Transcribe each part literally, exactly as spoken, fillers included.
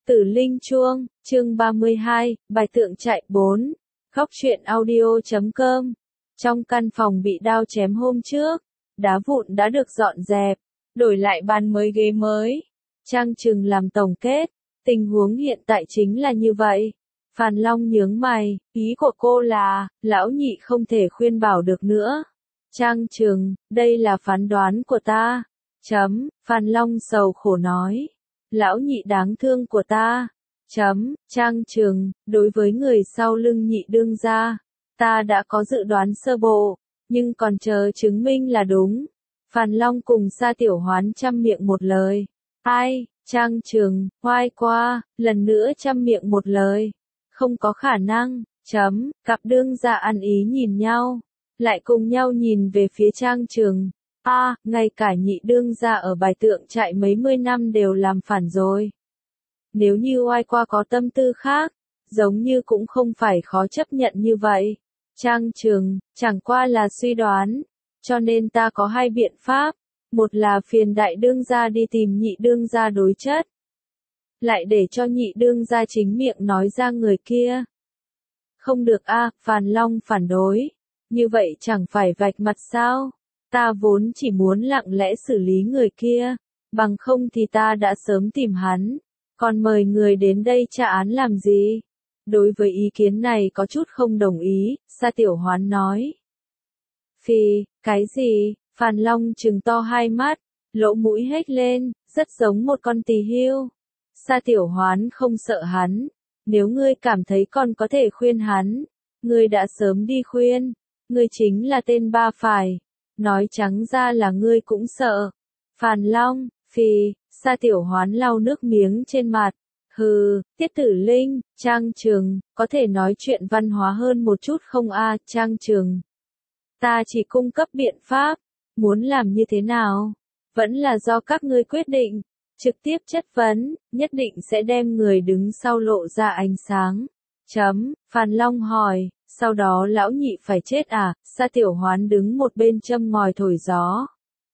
Tử Linh Chuông, chương ba mươi hai, bài tượng trại bốn, góc truyện audio chấm com. Trong căn phòng bị đao chém hôm trước, đá vụn đã được dọn dẹp, đổi lại bàn mới ghế mới. Trang Trừng làm tổng kết, tình huống hiện tại chính là như vậy. Phàn Long nhướng mày, ý của cô là, lão nhị không thể khuyên bảo được nữa. Trang Trừng, đây là phán đoán của ta. Chấm, Phàn Long sầu khổ nói. Lão nhị đáng thương của ta. Chấm, Trang Trừng, đối với người sau lưng nhị đương gia, ta đã có dự đoán sơ bộ, nhưng còn chờ chứng minh là đúng. Phàn Long cùng Sa Tiểu Hoán chăm miệng một lời. Ai, Trang Trừng, hoai qua, lần nữa chăm miệng một lời. Không có khả năng. Chấm, cặp đương gia ăn ý nhìn nhau, lại cùng nhau nhìn về phía Trang Trừng. A, à, ngay cả nhị đương gia ở bài tượng trại mấy mươi năm đều làm phản rồi. Nếu như oai qua có tâm tư khác, giống như cũng không phải khó chấp nhận như vậy. Trang Trừng, chẳng qua là suy đoán, cho nên ta có hai biện pháp. Một là phiền đại đương gia đi tìm nhị đương gia đối chất, lại để cho nhị đương gia chính miệng nói ra người kia. Không được a, à, Phàn Long phản đối. Như vậy chẳng phải vạch mặt sao? Ta vốn chỉ muốn lặng lẽ xử lý người kia, bằng không thì ta đã sớm tìm hắn, còn mời người đến đây tra án làm gì? Đối với ý kiến này có chút không đồng ý, Sa Tiểu Hoán nói. Phì, cái gì? Phàn Long trừng to hai mắt, lỗ mũi hét lên, rất giống một con tỳ hươu. Sa Tiểu Hoán không sợ hắn, nếu ngươi cảm thấy còn có thể khuyên hắn, ngươi đã sớm đi khuyên, ngươi chính là tên ba phải. Nói trắng ra là ngươi cũng sợ. Phàn Long, phì, Sa Tiểu Hoán lau nước miếng trên mặt. Hừ, Tiết Tử Linh, Trang Trừng, có thể nói chuyện văn hóa hơn một chút không a, à, Trang Trừng. Ta chỉ cung cấp biện pháp, muốn làm như thế nào, vẫn là do các ngươi quyết định. Trực tiếp chất vấn, nhất định sẽ đem người đứng sau lộ ra ánh sáng. Chấm, Phàn Long hỏi. Sau đó lão nhị phải chết à? Sa Tiểu Hoán đứng một bên châm ngòi thổi gió.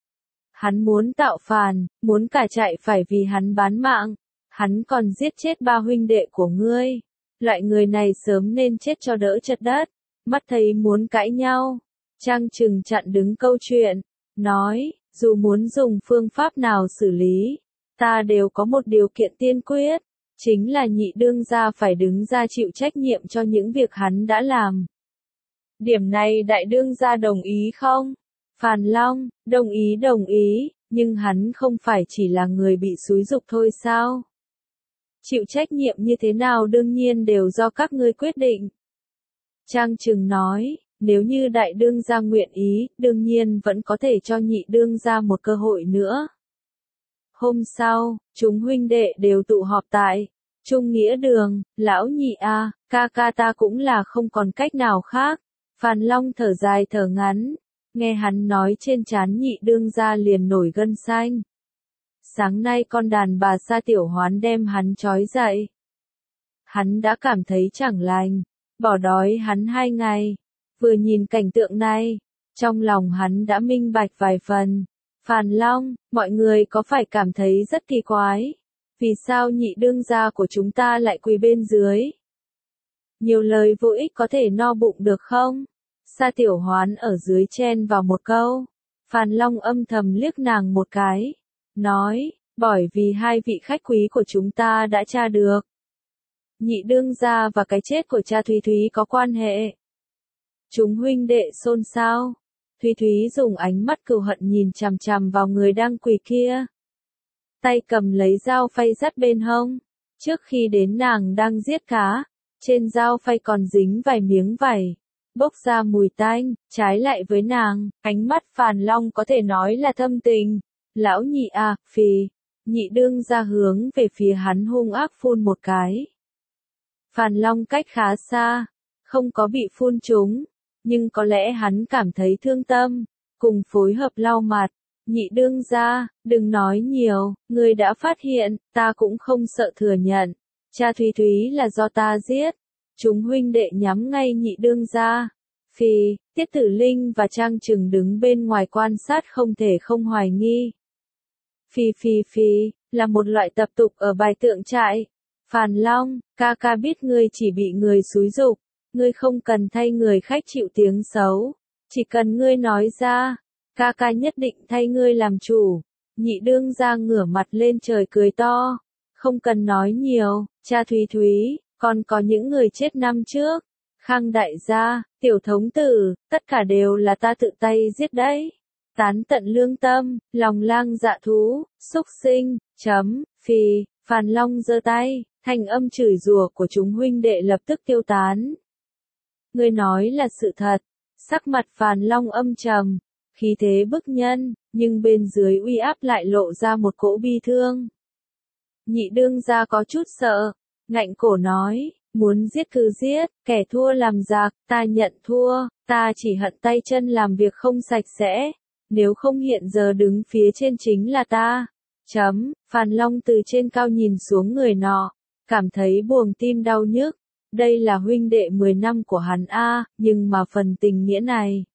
Hắn muốn tạo phàn, muốn cả trại phải vì hắn bán mạng. Hắn còn giết chết ba huynh đệ của ngươi. Loại người này sớm nên chết cho đỡ chật đất. Mắt thấy muốn cãi nhau. Trang Trừng chặn đứng câu chuyện. Nói, dù muốn dùng phương pháp nào xử lý, ta đều có một điều kiện tiên quyết. Chính là nhị đương gia phải đứng ra chịu trách nhiệm cho những việc hắn đã làm. Điểm này đại đương gia đồng ý không? Phàn Long, đồng ý đồng ý, nhưng hắn không phải chỉ là người bị xúi giục thôi sao? Chịu trách nhiệm như thế nào đương nhiên đều do các ngươi quyết định. Trang Trừng nói, nếu như đại đương gia nguyện ý, đương nhiên vẫn có thể cho nhị đương gia một cơ hội nữa. Hôm sau, chúng huynh đệ đều tụ họp tại Trung Nghĩa Đường. Lão nhị a, à, ca ca ta cũng là không còn cách nào khác. Phàn Long thở dài thở ngắn, nghe hắn nói trên trán nhị đương gia liền nổi gân xanh. Sáng nay con đàn bà Sa Tiểu Hoán đem hắn trói dậy. Hắn đã cảm thấy chẳng lành, bỏ đói hắn hai ngày. Vừa nhìn cảnh tượng này, trong lòng hắn đã minh bạch vài phần. Phàn Long, mọi người có phải cảm thấy rất kỳ quái? Vì sao nhị đương gia của chúng ta lại quỳ bên dưới? Nhiều lời vô ích có thể no bụng được không? Sa Tiểu Hoán ở dưới chen vào một câu. Phàn Long âm thầm liếc nàng một cái. Nói, bởi vì hai vị khách quý của chúng ta đã tra được. Nhị đương gia và cái chết của cha Thúy Thúy có quan hệ. Chúng huynh đệ xôn xao. Thúy Thúy dùng ánh mắt cừu hận nhìn chằm chằm vào người đang quỳ kia. Tay cầm lấy dao phay dắt bên hông. Trước khi đến nàng đang giết cá, trên dao phay còn dính vài miếng vảy, bốc ra mùi tanh. Trái lại với nàng, ánh mắt Phàn Long có thể nói là thâm tình. Lão nhị à, phì, nhị đương ra hướng về phía hắn hung ác phun một cái. Phàn Long cách khá xa, không có bị phun trúng, nhưng có lẽ hắn cảm thấy thương tâm, cùng phối hợp lau mặt. Nhị đương gia, đừng nói nhiều, ngươi đã phát hiện, ta cũng không sợ thừa nhận. Cha Thúy Thúy là do ta giết. Chúng huynh đệ nhắm ngay nhị đương gia. Phì, Tiết Tử Linh và Trang Trừng đứng bên ngoài quan sát không thể không hoài nghi. Phì phì phì, là một loại tập tục ở bài tượng trại. Phàn Long, ca ca biết ngươi chỉ bị người xúi giục, ngươi không cần thay người khách chịu tiếng xấu, chỉ cần ngươi nói ra, ca ca nhất định thay ngươi làm chủ. Nhị đương gia ngửa mặt lên trời cười to, không cần nói nhiều, cha Thúy Thúy, còn có những người chết năm trước, Khang đại gia, tiểu thống tử, tất cả đều là ta tự tay giết đấy. Tán tận lương tâm, lòng lang dạ thú, xúc sinh, chấm, phì, Phàn Long giơ tay, thanh âm chửi rủa của chúng huynh đệ lập tức tiêu tán. Ngươi nói là sự thật, sắc mặt Phàn Long âm trầm, khí thế bức nhân, nhưng bên dưới uy áp lại lộ ra một cỗ bi thương. Nhị đương gia có chút sợ, ngạnh cổ nói, muốn giết cứ giết, kẻ thua làm giặc, ta nhận thua, ta chỉ hận tay chân làm việc không sạch sẽ, nếu không hiện giờ đứng phía trên chính là ta. Chấm, Phàn Long từ trên cao nhìn xuống người nọ, cảm thấy buồng tim đau nhức, đây là huynh đệ mười năm của hắn a, nhưng mà phần tình nghĩa này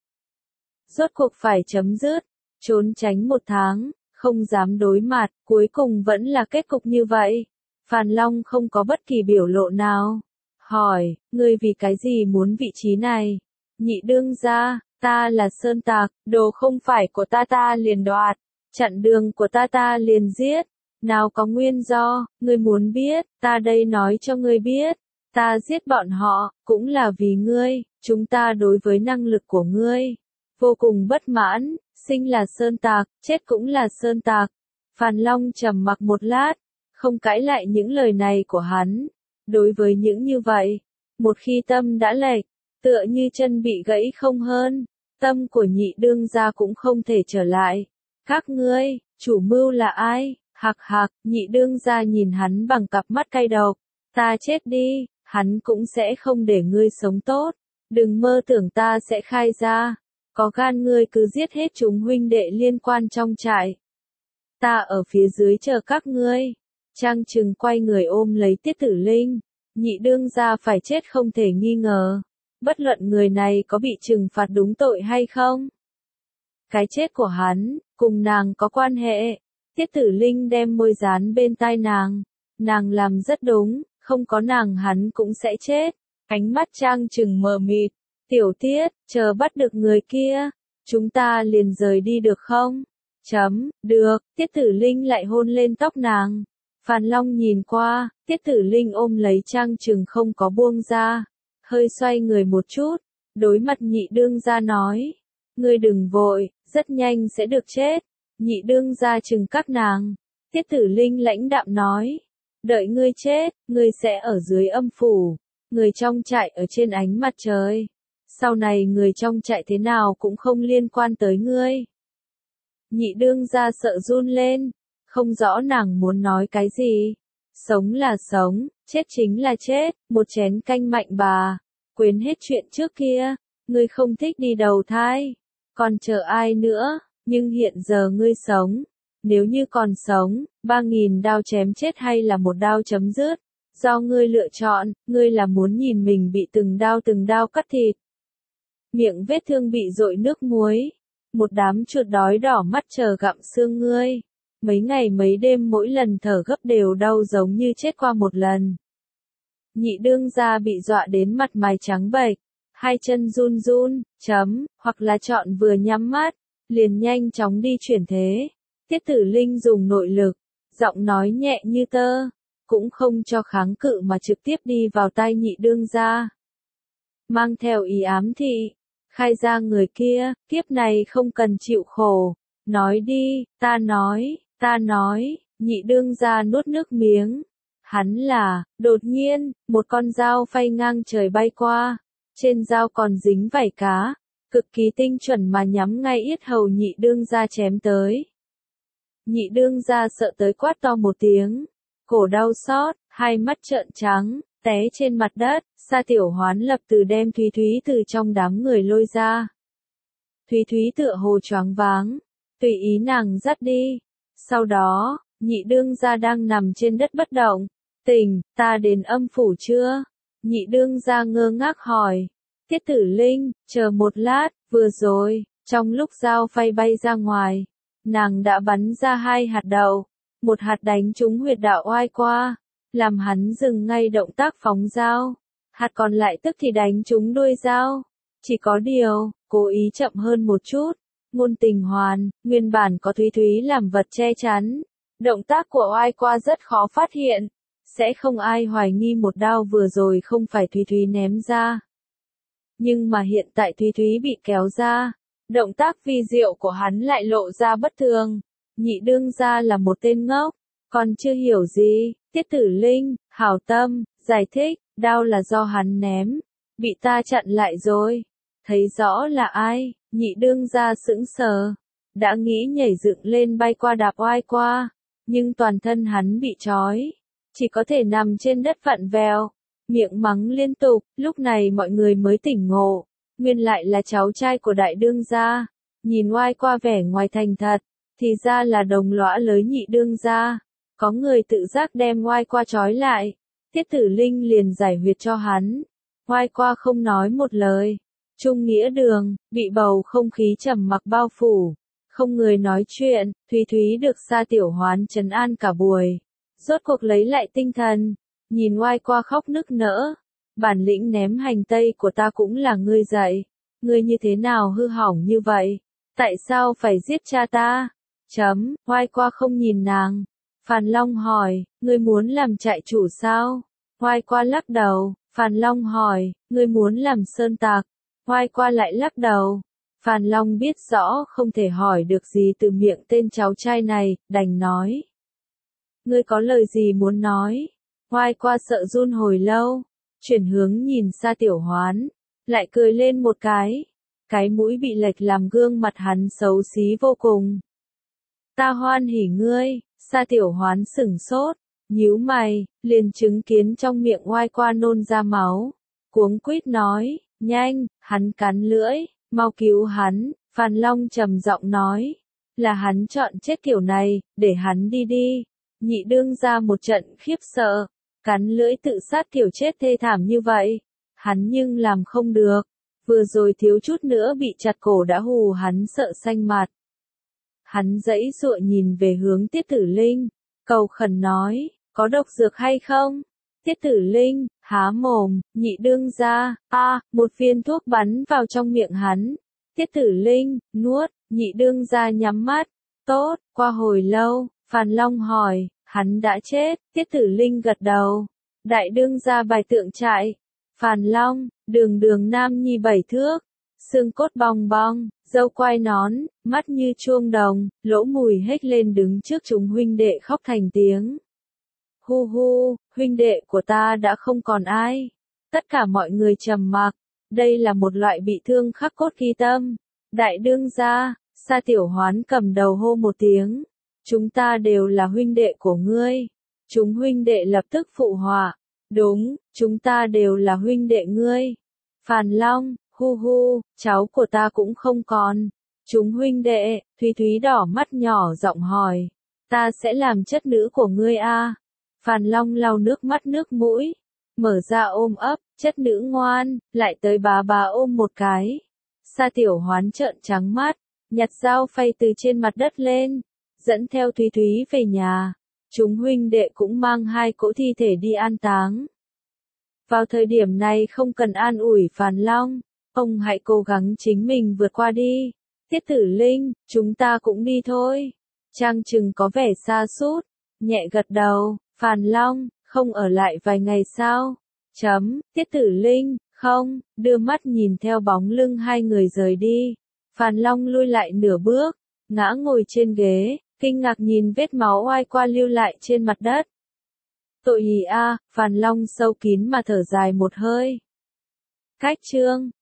rốt cuộc phải chấm dứt, trốn tránh một tháng, không dám đối mặt, cuối cùng vẫn là kết cục như vậy. Phàn Long không có bất kỳ biểu lộ nào. Hỏi, ngươi vì cái gì muốn vị trí này? Nhị đương gia, ta là sơn tặc, đồ không phải của ta ta liền đoạt, chặn đường của ta ta liền giết. Nào có nguyên do, ngươi muốn biết, ta đây nói cho ngươi biết. Ta giết bọn họ, cũng là vì ngươi, chúng ta đối với năng lực của ngươi vô cùng bất mãn, sinh là sơn tặc, chết cũng là sơn tặc. Phàn Long trầm mặc một lát, không cãi lại những lời này của hắn. Đối với những như vậy, một khi tâm đã lệch, tựa như chân bị gãy không hơn, tâm của nhị đương gia cũng không thể trở lại. Các ngươi, chủ mưu là ai? Hạc hạc, nhị đương gia nhìn hắn bằng cặp mắt cay độc. Ta chết đi, hắn cũng sẽ không để ngươi sống tốt. Đừng mơ tưởng ta sẽ khai ra. Có gan ngươi cứ giết hết chúng huynh đệ liên quan trong trại. Ta ở phía dưới chờ các ngươi. Trang Trừng quay người ôm lấy Tiết Tử Linh. Nhị đương gia phải chết không thể nghi ngờ. Bất luận người này có bị trừng phạt đúng tội hay không. Cái chết của hắn, cùng nàng có quan hệ. Tiết Tử Linh đem môi dán bên tai nàng. Nàng làm rất đúng, không có nàng hắn cũng sẽ chết. Ánh mắt Trang Trừng mờ mịt. Tiểu Tiết, chờ bắt được người kia, chúng ta liền rời đi được không? Chấm, được, Tiết Tử Linh lại hôn lên tóc nàng. Phàn Long nhìn qua, Tiết Tử Linh ôm lấy Trang Trừng không có buông ra, hơi xoay người một chút, đối mặt nhị đương gia nói, ngươi đừng vội, rất nhanh sẽ được chết. Nhị đương gia trừng các nàng, Tiết Tử Linh lãnh đạm nói, đợi ngươi chết, ngươi sẽ ở dưới âm phủ, người trong trại ở trên ánh mặt trời. Sau này người trong trại thế nào cũng không liên quan tới ngươi. Nhị đương gia sợ run lên, không rõ nàng muốn nói cái gì. Sống là sống, chết chính là chết, một chén canh mạnh bà. Quên hết chuyện trước kia, ngươi không thích đi đầu thai, còn chờ ai nữa, nhưng hiện giờ ngươi sống. Nếu như còn sống, ba nghìn đao chém chết hay là một đao chấm dứt, do ngươi lựa chọn, ngươi là muốn nhìn mình bị từng đao từng đao cắt thịt. Miệng vết thương bị dội nước muối, một đám chuột đói đỏ mắt chờ gặm xương ngươi. Mấy ngày mấy đêm mỗi lần thở gấp đều đau giống như chết qua một lần. Nhị đương gia bị dọa đến mặt mày trắng bệch, hai chân run run, chấm, hoặc là chọn vừa nhắm mắt, liền nhanh chóng đi chuyển thế. Tiết Tử Linh dùng nội lực, giọng nói nhẹ như tơ, cũng không cho kháng cự mà trực tiếp đi vào tai nhị đương gia. Mang theo ý ám thị, khai ra người kia, kiếp này không cần chịu khổ, nói đi, ta nói, ta nói, nhị đương gia nuốt nước miếng. Hắn là, đột nhiên, một con dao phay ngang trời bay qua, trên dao còn dính vảy cá, cực kỳ tinh chuẩn mà nhắm ngay yết hầu nhị đương gia chém tới. Nhị đương gia sợ tới quát to một tiếng, cổ đau xót, hai mắt trợn trắng, té trên mặt đất. Sa Tiểu Hoán lập từ đem Thúy Thúy từ trong đám người lôi ra. Thúy Thúy tựa hồ choáng váng, tùy ý nàng dắt đi. Sau đó, nhị đương gia đang nằm trên đất bất động. Tỉnh, ta đến âm phủ chưa? Nhị đương gia ngơ ngác hỏi. Tiết Tử Linh, chờ một lát, vừa rồi, trong lúc dao phay bay ra ngoài, nàng đã bắn ra hai hạt đậu. Một hạt đánh trúng huyệt đạo oai qua, làm hắn dừng ngay động tác phóng dao. Hạt còn lại tức thì đánh trúng đuôi dao. Chỉ có điều, cố ý chậm hơn một chút. Ngôn Tình Hoàn, nguyên bản có Thúy Thúy làm vật che chắn. Động tác của oai qua rất khó phát hiện. Sẽ không ai hoài nghi một đao vừa rồi không phải Thúy Thúy ném ra. Nhưng mà hiện tại Thúy Thúy bị kéo ra. Động tác vi diệu của hắn lại lộ ra bất thường. Nhị đương gia là một tên ngốc. Còn chưa hiểu gì, Tiết Tử Linh, hảo tâm, giải thích, đao là do hắn ném. Bị ta chặn lại rồi. Thấy rõ là ai, nhị đương gia sững sờ. Đã nghĩ nhảy dựng lên bay qua đạp oai qua. Nhưng toàn thân hắn bị trói. Chỉ có thể nằm trên đất vặn vẹo. Miệng mắng liên tục, lúc này mọi người mới tỉnh ngộ. Nguyên lại là cháu trai của đại đương gia. Nhìn oai qua vẻ ngoài thành thật. Thì ra là đồng lõa lới nhị đương gia. Có người tự giác đem oai qua trói lại. Tiết Tử Linh liền giải huyệt cho hắn. Oai qua không nói một lời. Trung nghĩa đường, bị bầu không khí trầm mặc bao phủ. Không người nói chuyện, Thúy Thúy được Sa Tiểu Hoán trấn an cả buổi. Rốt cuộc lấy lại tinh thần. Nhìn oai qua khóc nức nở. Bản lĩnh ném hành tây của ta cũng là ngươi dạy. Ngươi như thế nào hư hỏng như vậy? Tại sao phải giết cha ta? Chấm, oai qua không nhìn nàng. Phàn Long hỏi, ngươi muốn làm trại chủ sao? Oai qua lắc đầu. Phàn Long hỏi, ngươi muốn làm sơn tạc? Oai qua lại lắc đầu. Phàn Long biết rõ không thể hỏi được gì từ miệng tên cháu trai này, đành nói. Ngươi có lời gì muốn nói? Oai qua sợ run hồi lâu, chuyển hướng nhìn Sa Tiểu Hoán, lại cười lên một cái. Cái mũi bị lệch làm gương mặt hắn xấu xí vô cùng. Ta hoan hỉ ngươi. Sa Tiểu Hoán sửng sốt, nhíu mày, liền chứng kiến trong miệng oai qua nôn ra máu. Cuống quýt nói, nhanh, hắn cắn lưỡi, mau cứu hắn. Phàn Long trầm giọng nói, là hắn chọn chết kiểu này, để hắn đi đi. Nhị đương ra một trận khiếp sợ, cắn lưỡi tự sát kiểu chết thê thảm như vậy. Hắn nhưng làm không được, vừa rồi thiếu chút nữa bị chặt cổ đã hù hắn sợ xanh mặt. Hắn giãy giụa nhìn về hướng Tiết Tử Linh, cầu khẩn nói, có độc dược hay không? Tiết Tử Linh, há mồm, nhị đương ra, a, một viên thuốc bắn vào trong miệng hắn. Tiết Tử Linh, nuốt, nhị đương ra nhắm mắt, tốt, qua hồi lâu, Phàn Long hỏi, hắn đã chết, Tiết Tử Linh gật đầu. Đại đương ra bài tượng trại, Phàn Long, đường đường nam nhi bảy thước, xương cốt bong bong, râu quai nón, mắt như chuông đồng, lỗ mùi hếch lên đứng trước chúng huynh đệ khóc thành tiếng. Hu hu, huynh đệ của ta đã không còn ai. Tất cả mọi người trầm mặc, đây là một loại bị thương khắc cốt ghi tâm. Đại đương gia, Sa Tiểu Hoán cầm đầu hô một tiếng. Chúng ta đều là huynh đệ của ngươi. Chúng huynh đệ lập tức phụ họa. Đúng, chúng ta đều là huynh đệ ngươi. Phàn Long, hu hu, cháu của ta cũng không còn. Chúng huynh đệ, Thúy Thúy đỏ mắt nhỏ giọng hỏi. Ta sẽ làm chất nữ của ngươi a. Phàn Long lau nước mắt nước mũi. Mở ra ôm ấp, chất nữ ngoan, lại tới bá bá ôm một cái. Sa Tiểu Hoán trợn trắng mắt, nhặt dao phay từ trên mặt đất lên, dẫn theo Thúy Thúy về nhà. Chúng huynh đệ cũng mang hai cỗ thi thể đi an táng. Vào thời điểm này không cần an ủi Phàn Long, ông hãy cố gắng chính mình vượt qua đi. Tiết Tử Linh, chúng ta cũng đi thôi. Trang Trừng có vẻ xa sút, nhẹ gật đầu. Phàn Long, không ở lại vài ngày sao? Chấm, Tiết Tử Linh, không, đưa mắt nhìn theo bóng lưng hai người rời đi. Phàn Long lui lại nửa bước, ngã ngồi trên ghế, kinh ngạc nhìn vết máu oai qua lưu lại trên mặt đất. Tội gì a, Phàn Long sâu kín mà thở dài một hơi. Cách chương